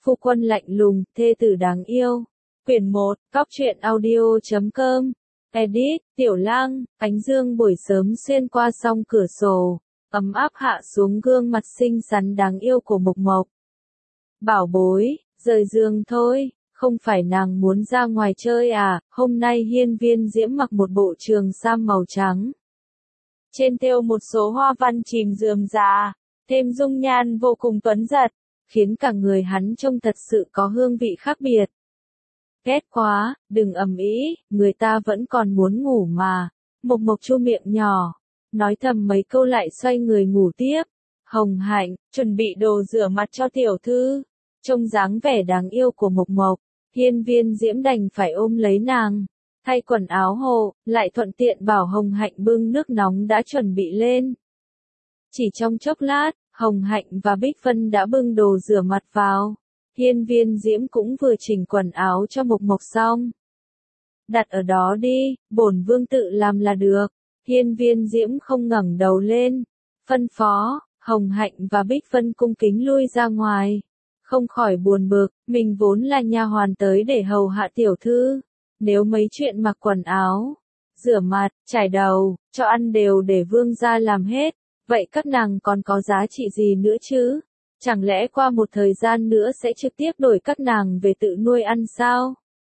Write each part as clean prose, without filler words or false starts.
Phu quân lạnh lùng, thê tử đáng yêu. Quyển 1, Cóc truyện audio.com. Edit, Tiểu Lang. Ánh dương buổi sớm xuyên qua song cửa sổ, ấm áp hạ xuống gương mặt xinh xắn đáng yêu của Mộc Mộc. Bảo bối, rời giường thôi, không phải nàng muốn ra ngoài chơi à? Hôm nay Hiên Viên Diễm mặc một bộ trường sam màu trắng. Trên thêu một số hoa văn chìm rườm rà, thêm dung nhan vô cùng tuấn giật, khiến cả người hắn trông thật sự có hương vị khác biệt. Ghét quá, đừng ầm ĩ, người ta vẫn còn muốn ngủ mà. Mộc Mộc chu miệng nhỏ, nói thầm mấy câu lại xoay người ngủ tiếp. Hồng Hạnh, chuẩn bị đồ rửa mặt cho tiểu thư. Trông dáng vẻ đáng yêu của Mộc Mộc, Hiên Viên Diễm đành phải ôm lấy nàng, thay quần áo hộ, lại thuận tiện bảo Hồng Hạnh bưng nước nóng đã chuẩn bị lên. Chỉ trong chốc lát, Hồng Hạnh và Bích Vân đã bưng đồ rửa mặt vào. Hiên Viên Diễm cũng vừa chỉnh quần áo cho Mộc Mộc xong. Đặt ở đó đi, bổn vương tự làm là được. Hiên Viên Diễm không ngẩng đầu lên, phân phó. Hồng Hạnh và Bích Vân cung kính lui ra ngoài. Không khỏi buồn bực, mình vốn là nha hoàn tới để hầu hạ tiểu thư. Nếu mấy chuyện mặc quần áo, rửa mặt, chải đầu, cho ăn đều để vương gia làm hết, vậy các nàng còn có giá trị gì nữa chứ? Chẳng lẽ qua một thời gian nữa sẽ trực tiếp đổi các nàng về tự nuôi ăn sao?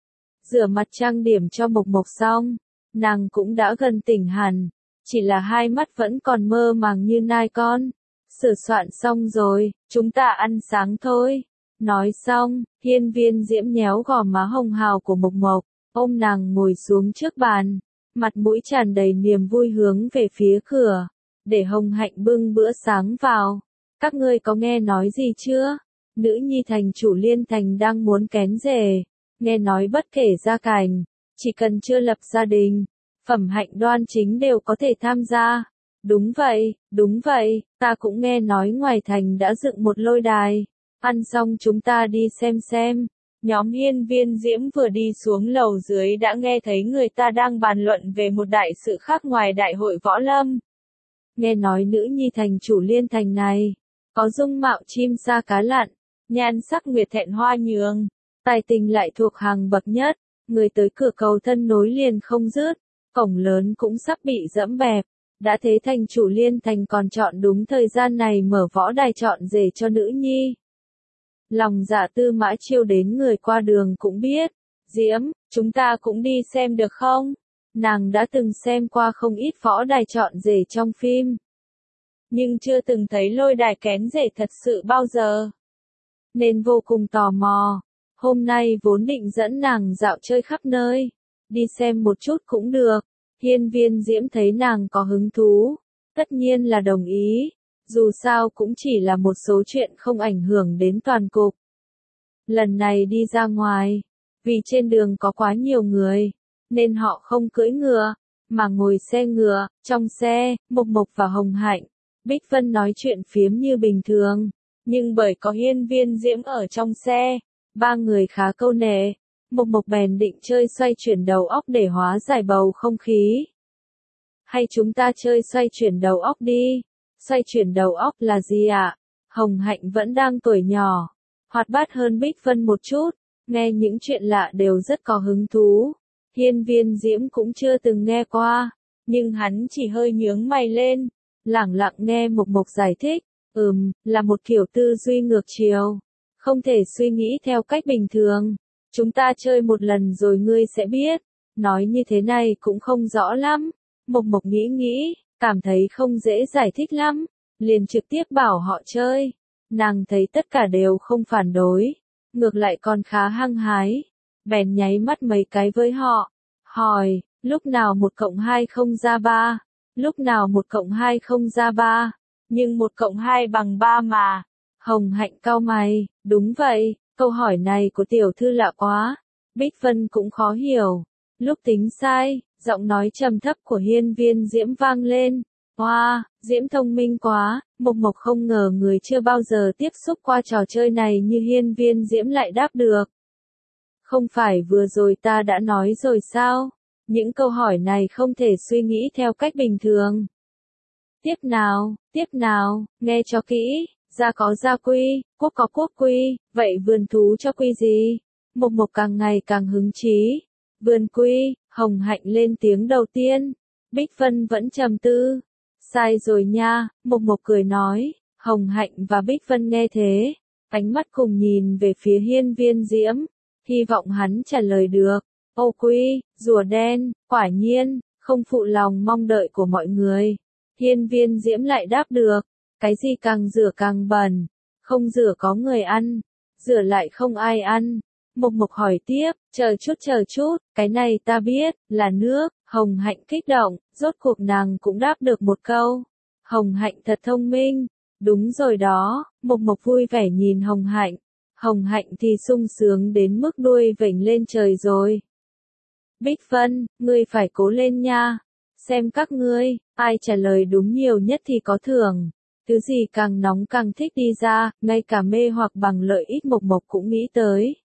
Rửa mặt trang điểm cho Mộc Mộc xong, nàng cũng đã gần tỉnh hẳn, chỉ là hai mắt vẫn còn mơ màng như nai con. Sửa soạn xong rồi, chúng ta ăn sáng thôi. Nói xong, Hiên Viên Diễm nhéo gò má hồng hào của Mộc Mộc, ôm nàng ngồi xuống trước bàn, mặt mũi tràn đầy niềm vui hướng về phía cửa, để Hồng Hạnh bưng bữa sáng vào. Các ngươi có nghe nói gì chưa? Nữ nhi thành chủ Liên Thành đang muốn kén rể, nghe nói bất kể gia cảnh, chỉ cần chưa lập gia đình, phẩm hạnh đoan chính đều có thể tham gia. Đúng vậy, ta cũng nghe nói ngoài thành đã dựng một lôi đài. Ăn xong chúng ta đi xem. Nhóm Hiên Viên Diễm vừa đi xuống lầu dưới đã nghe thấy người ta đang bàn luận về một đại sự khác ngoài đại hội võ lâm. Nghe nói nữ nhi thành chủ Liên Thành này, có dung mạo chim sa cá lặn, nhan sắc nguyệt thẹn hoa nhường, tài tình lại thuộc hàng bậc nhất, người tới cửa cầu thân nối liền không dứt, cổng lớn cũng sắp bị dẫm bẹp. Đã thế thành chủ Liên Thành còn chọn đúng thời gian này mở võ đài chọn rể cho nữ nhi. Lòng dạ Tư Mã Chiêu đến người qua đường cũng biết. Diễm, chúng ta cũng đi xem được không? Nàng đã từng xem qua không ít võ đài chọn rể trong phim, nhưng chưa từng thấy lôi đài kén rể thật sự bao giờ, nên vô cùng tò mò. Hôm nay vốn định dẫn nàng dạo chơi khắp nơi, đi xem một chút cũng được. Hiên Viên Diễm thấy nàng có hứng thú, tất nhiên là đồng ý, dù sao cũng chỉ là một số chuyện không ảnh hưởng đến toàn cục. Lần này đi ra ngoài, vì trên đường có quá nhiều người, nên họ không cưỡi ngựa, mà ngồi xe ngựa. Trong xe, Mộc Mộc và Hồng Hạnh, Bích Vân nói chuyện phiếm như bình thường, nhưng bởi có Hiên Viên Diễm ở trong xe, ba người khá câu nệ. Mộc Mộc bèn định chơi xoay chuyển đầu óc để hóa giải bầu không khí. Hay chúng ta chơi xoay chuyển đầu óc đi. Xoay chuyển đầu óc là gì ạ? Hồng Hạnh vẫn đang tuổi nhỏ, hoạt bát hơn Bích Vân một chút, nghe những chuyện lạ đều rất có hứng thú. Hiên Viên Diễm cũng chưa từng nghe qua, nhưng hắn chỉ hơi nhướng mày lên, lẳng lặng nghe Mộc Mộc giải thích. Là một kiểu tư duy ngược chiều, không thể suy nghĩ theo cách bình thường. Chúng ta chơi một lần rồi ngươi sẽ biết. Nói như thế này cũng không rõ lắm. Mộc Mộc nghĩ, cảm thấy không dễ giải thích lắm, liền trực tiếp bảo họ chơi. Nàng thấy tất cả đều không phản đối, ngược lại còn khá hăng hái, bèn nháy mắt mấy cái với họ, hỏi, lúc nào 1 cộng 2 không ra 3? Lúc nào 1 cộng 2 không ra 3? Nhưng 1 cộng 2 bằng 3 mà. Hồng Hạnh cau mày, đúng vậy. Câu hỏi này của tiểu thư lạ quá. Bích Vân cũng khó hiểu. Lúc tính sai, giọng nói trầm thấp của Hiên Viên Diễm vang lên. Wow, Diễm thông minh quá. Mộc Mộc không ngờ người chưa bao giờ tiếp xúc qua trò chơi này như Hiên Viên Diễm lại đáp được. Không phải vừa rồi ta đã nói rồi sao? Những câu hỏi này không thể suy nghĩ theo cách bình thường. Tiếp nào, nghe cho kỹ. Gia có gia quy, quốc có quốc quy, vậy vườn thú cho quy gì? Mộc Mộc càng ngày càng hứng chí. Vườn quy, Hồng Hạnh lên tiếng đầu tiên. Bích Vân vẫn trầm tư. Sai rồi nha, Mộc Mộc cười nói. Hồng Hạnh và Bích Vân nghe thế, ánh mắt cùng nhìn về phía Hiên Viên Diễm, hy vọng hắn trả lời được. Ô quy, rùa đen, quả nhiên, không phụ lòng mong đợi của mọi người. Hiên Viên Diễm lại đáp được, cái gì càng rửa càng bẩn, không rửa có người ăn, rửa lại không ai ăn. Mộc Mộc hỏi tiếp, chờ chút, cái này ta biết, là nước. Hồng Hạnh kích động, rốt cuộc nàng cũng đáp được một câu. Hồng Hạnh thật thông minh. Đúng rồi đó, Mộc Mộc vui vẻ nhìn Hồng Hạnh. Hồng Hạnh thì sung sướng đến mức đuôi vểnh lên trời rồi. Bích Vân, ngươi phải cố lên nha. Xem các ngươi, ai trả lời đúng nhiều nhất thì có thưởng. Thứ gì càng nóng càng thích đi ra, ngay cả mê hoặc bằng lợi ích Mộc Mộc cũng nghĩ tới.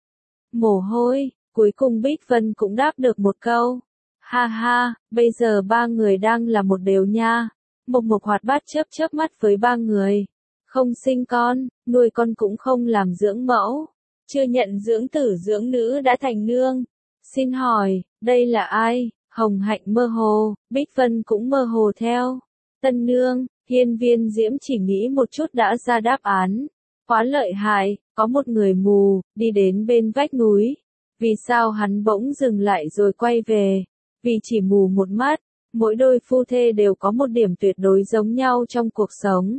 Mồ hôi, cuối cùng Bích Vân cũng đáp được một câu. Ha ha, bây giờ ba người đang là một đều nha. Mộc Mộc hoạt bát chớp mắt với ba người. Không sinh con, nuôi con cũng không làm dưỡng mẫu. Chưa nhận dưỡng tử dưỡng nữ đã thành nương. Xin hỏi, đây là ai? Hồng Hạnh mơ hồ, Bích Vân cũng mơ hồ theo. Tân nương, Hiên Viên Diễm chỉ nghĩ một chút đã ra đáp án. Quá lợi hại, có một người mù, đi đến bên vách núi. Vì sao hắn bỗng dừng lại rồi quay về? Vì chỉ mù một mắt. Mỗi đôi phu thê đều có một điểm tuyệt đối giống nhau trong cuộc sống.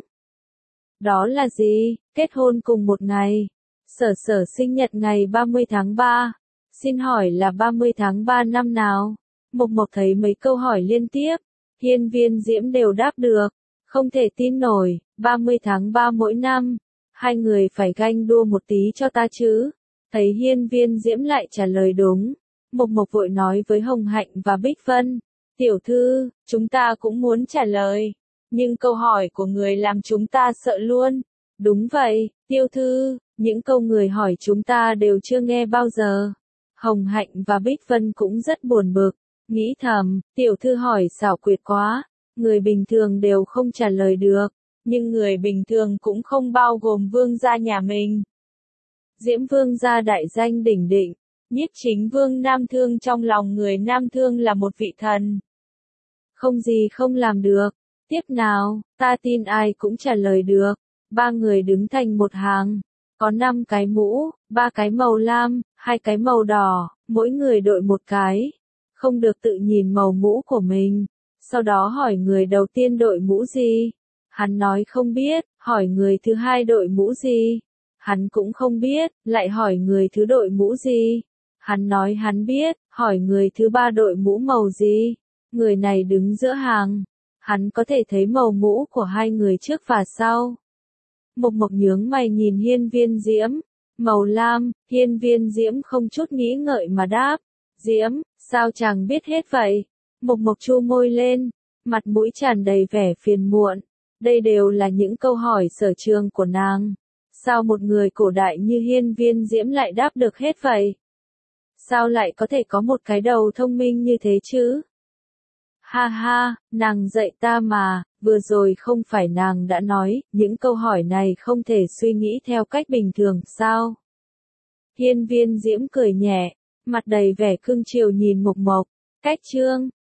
Đó là gì? Kết hôn cùng một ngày. Sở Sở sinh nhật ngày 30 tháng 3. Xin hỏi là 30 tháng 3 năm nào? Mộc Mộc thấy mấy câu hỏi liên tiếp. Hiên Viên Diễm đều đáp được. Không thể tin nổi, 30 tháng 3 mỗi năm. Hai người phải ganh đua một tí cho ta chứ. Thấy Hiên Viên Diễm lại trả lời đúng. Mộc Mộc vội nói với Hồng Hạnh và Bích Vân. Tiểu thư, chúng ta cũng muốn trả lời. Nhưng câu hỏi của người làm chúng ta sợ luôn. Đúng vậy, tiểu thư, những câu người hỏi chúng ta đều chưa nghe bao giờ. Hồng Hạnh và Bích Vân cũng rất buồn bực. Nghĩ thầm, tiểu thư hỏi xảo quyệt quá. Người bình thường đều không trả lời được. Nhưng người bình thường cũng không bao gồm vương gia nhà mình. Diễm vương gia đại danh đỉnh đỉnh. Nhiếp chính vương Nam Thương trong lòng người Nam Thương là một vị thần. Không gì không làm được. Tiếp nào, ta tin ai cũng trả lời được. Ba người đứng thành một hàng. Có 5 cái mũ, 3 cái màu lam, 2 cái màu đỏ, mỗi người đội một cái. Không được tự nhìn màu mũ của mình. Sau đó hỏi người đầu tiên đội mũ gì. Hắn nói không biết, hỏi người thứ hai đội mũ gì. Hắn cũng không biết, lại hỏi người thứ đội mũ gì. Hắn nói hắn biết, hỏi người thứ ba đội mũ màu gì. Người này đứng giữa hàng. Hắn có thể thấy màu mũ của hai người trước và sau. Mộc Mộc nhướng mày nhìn Hiên Viên Diễm. Màu lam, Hiên Viên Diễm không chút nghĩ ngợi mà đáp. Diễm, sao chàng biết hết vậy? Mộc Mộc chu môi lên, mặt mũi tràn đầy vẻ phiền muộn. Đây đều là những câu hỏi sở trường của nàng. Sao một người cổ đại như Hiên Viên Diễm lại đáp được hết vậy? Sao lại có thể có một cái đầu thông minh như thế chứ? Ha ha, nàng dạy ta mà, vừa rồi không phải nàng đã nói, những câu hỏi này không thể suy nghĩ theo cách bình thường sao? Hiên Viên Diễm cười nhẹ, mặt đầy vẻ cưng chiều nhìn Mộc Mộc. Cách chương